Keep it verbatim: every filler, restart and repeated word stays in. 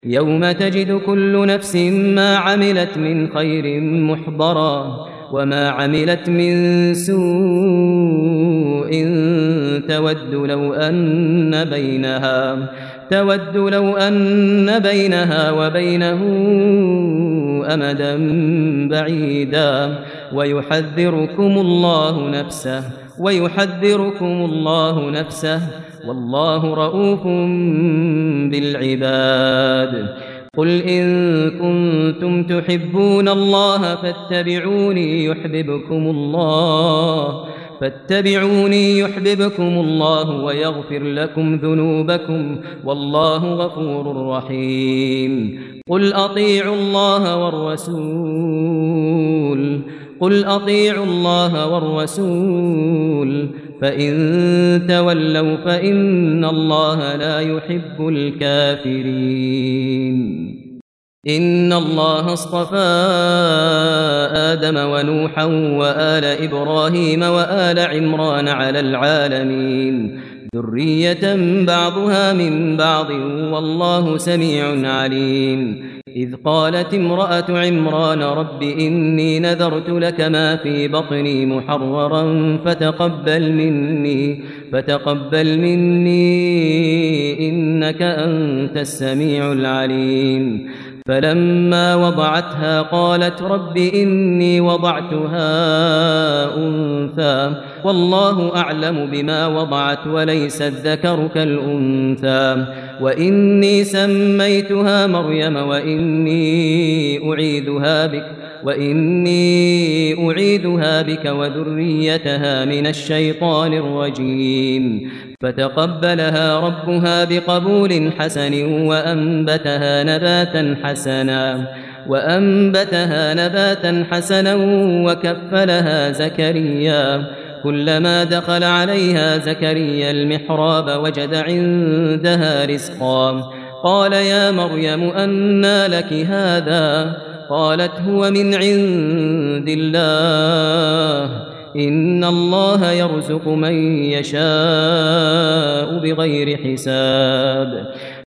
يوم تجد كل نفس ما عملت من خير محضرا وما عملت من سوء تود لو أن بينها تود لو أن بينها وبينه أمدا بعيدا ويحذركم الله نفسه ويحذركم الله نفسه والله رؤوف بالعباد. قل إن كنتم تحبون الله فاتبعوني يحببكم الله فاتبعوني يحببكم الله ويغفر لكم ذنوبكم والله غفور رحيم. قل أطيعوا الله والرسول قل أطيعوا الله والرسول فإن تولوا فإن الله لا يحب الكافرين. إن الله اصطفى آدم ونوحا وآل إبراهيم وآل عمران على العالمين ذرية بعضها من بعض والله سميع عليم. إذ قالت امرأة عمران رب إني نذرت لك ما في بطني محررا فتقبل مني فتقبل مني إنك أنت السميع العليم. فلما وضعتها قالت رب إني وضعتها أنثى والله أعلم بما وضعت وليس الذكر كالأنثى وإني سميتها مريم وإني أعيذها بك وإني أعيذها بك وذريتها من الشيطان الرجيم. فتقبلها ربها بقبول حسن وأنبتها نباتا حسنا وأنبتها نباتا حسنا وكفلها زكريا كلما دخل عليها زكريا المحراب وجد عندها رزقا قال يا مريم أنى لك هذا قالت هو من عند الله إن الله يرزق من يشاء بغير حساب.